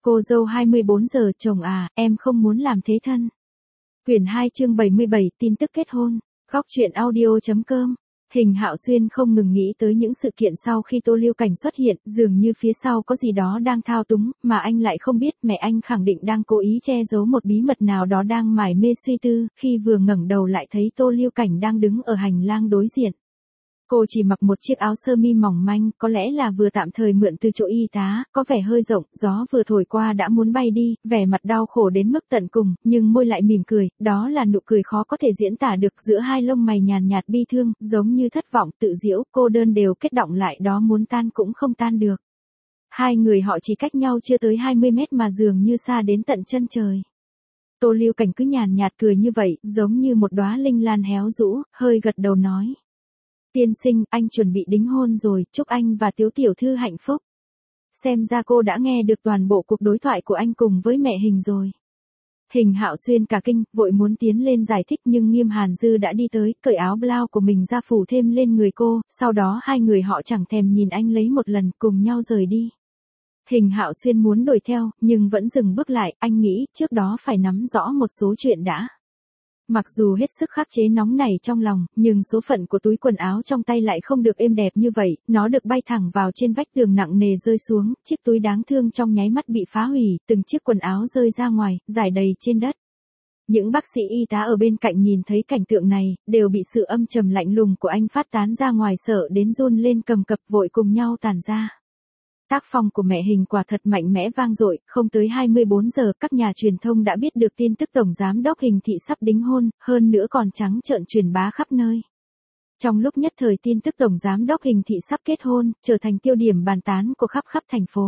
Cô dâu 24 giờ, chồng à, em không muốn làm thế thân. Quyển 2 chương 77, tin tức kết hôn. Góc truyện audio.com. Hình Hạo Xuyên không ngừng nghĩ tới những sự kiện sau khi Tô Lưu Cảnh xuất hiện, dường như phía sau có gì đó đang thao túng, mà anh lại không biết, mẹ anh khẳng định đang cố ý che giấu một bí mật nào đó đang mải mê suy tư, khi vừa ngẩng đầu lại thấy Tô Lưu Cảnh đang đứng ở hành lang đối diện. Cô chỉ mặc một chiếc áo sơ mi mỏng manh, có lẽ là vừa tạm thời mượn từ chỗ y tá, có vẻ hơi rộng, gió vừa thổi qua đã muốn bay đi, vẻ mặt đau khổ đến mức tận cùng, nhưng môi lại mỉm cười, đó là nụ cười khó có thể diễn tả được, giữa hai lông mày nhàn nhạt bi thương, giống như thất vọng, tự giễu, cô đơn đều kết động lại đó muốn tan cũng không tan được. Hai người họ chỉ cách nhau chưa tới 20 mét mà dường như xa đến tận chân trời. Tô Lưu Cảnh cứ nhàn nhạt cười như vậy, giống như một đóa linh lan héo rũ, hơi gật đầu nói. Tiên sinh, anh chuẩn bị đính hôn rồi, chúc anh và Tiếu tiểu thư hạnh phúc. Xem ra cô đã nghe được toàn bộ cuộc đối thoại của anh cùng với mẹ Hình rồi. Hình Hạo Xuyên cả kinh, vội muốn tiến lên giải thích nhưng Nghiêm Hàn Dư đã đi tới, cởi áo blau của mình ra phủ thêm lên người cô, sau đó hai người họ chẳng thèm nhìn anh lấy một lần, cùng nhau rời đi. Hình Hạo Xuyên muốn đuổi theo, nhưng vẫn dừng bước lại, anh nghĩ trước đó phải nắm rõ một số chuyện đã. Mặc dù hết sức khắc chế nóng này trong lòng, nhưng số phận của túi quần áo trong tay lại không được êm đẹp như vậy, nó được bay thẳng vào trên vách tường nặng nề rơi xuống, chiếc túi đáng thương trong nháy mắt bị phá hủy, từng chiếc quần áo rơi ra ngoài, rải đầy trên đất. Những bác sĩ y tá ở bên cạnh nhìn thấy cảnh tượng này, đều bị sự âm trầm lạnh lùng của anh phát tán ra ngoài, sợ đến run lên cầm cập, vội cùng nhau tản ra. Tác phong của mẹ Hình quả thật mạnh mẽ vang dội, không tới 24 giờ các nhà truyền thông đã biết được tin tức Tổng Giám đốc Hình thị sắp đính hôn, hơn nữa còn trắng trợn truyền bá khắp nơi. Trong lúc nhất thời tin tức Tổng Giám đốc Hình thị sắp kết hôn, trở thành tiêu điểm bàn tán của khắp thành phố.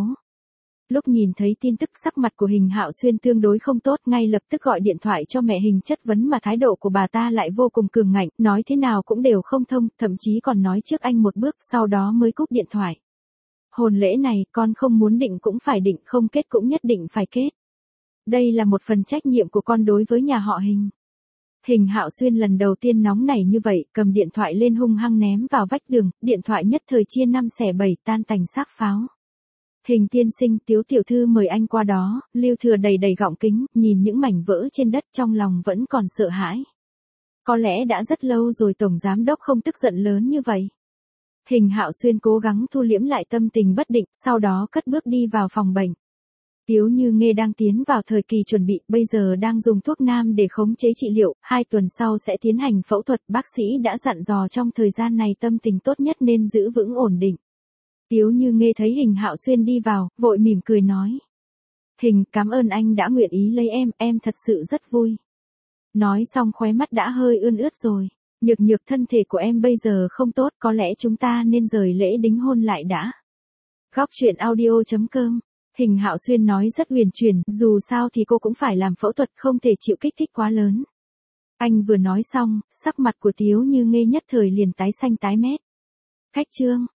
Lúc nhìn thấy tin tức sắc mặt của Hình Hạo Xuyên tương đối không tốt, ngay lập tức gọi điện thoại cho mẹ Hình chất vấn mà thái độ của bà ta lại vô cùng cường ngạnh, nói thế nào cũng đều không thông, thậm chí còn nói trước anh một bước, sau đó mới cúp điện thoại. Hôn lễ này, con không muốn định cũng phải định, không kết cũng nhất định phải kết. Đây là một phần trách nhiệm của con đối với nhà họ Hình. Hình Hạo Xuyên lần đầu tiên nóng nảy như vậy, cầm điện thoại lên hung hăng ném vào vách tường, điện thoại nhất thời chia 5 xẻ 7, tan tành xác pháo. Hình tiên sinh, Tiếu tiểu thư mời anh qua đó, Lưu Thừa đầy đầy gọng kính, nhìn những mảnh vỡ trên đất trong lòng vẫn còn sợ hãi. Có lẽ đã rất lâu rồi Tổng Giám đốc không tức giận lớn như vậy. Hình Hạo Xuyên cố gắng thu liễm lại tâm tình bất định, sau đó cất bước đi vào phòng bệnh. Tiếu Như Nghê đang tiến vào thời kỳ chuẩn bị, bây giờ đang dùng thuốc nam để khống chế trị liệu, 2 tuần sau sẽ tiến hành phẫu thuật, bác sĩ đã dặn dò trong thời gian này tâm tình tốt nhất nên giữ vững ổn định. Tiếu Như Nghê thấy Hình Hạo Xuyên đi vào, vội mỉm cười nói. Hình, cảm ơn anh đã nguyện ý lấy em thật sự rất vui. Nói xong khóe mắt đã hơi ươn ướt rồi. Nhược thân thể của em bây giờ không tốt, có lẽ chúng ta nên rời lễ đính hôn lại đã. Góc truyện audio.com. Hình Hạo Xuyên nói rất huyền chuyển, dù sao thì cô cũng phải làm phẫu thuật, không thể chịu kích thích quá lớn. Anh vừa nói xong, sắc mặt của Tiếu Như Nghê nhất thời liền tái xanh tái mét. Khách trương.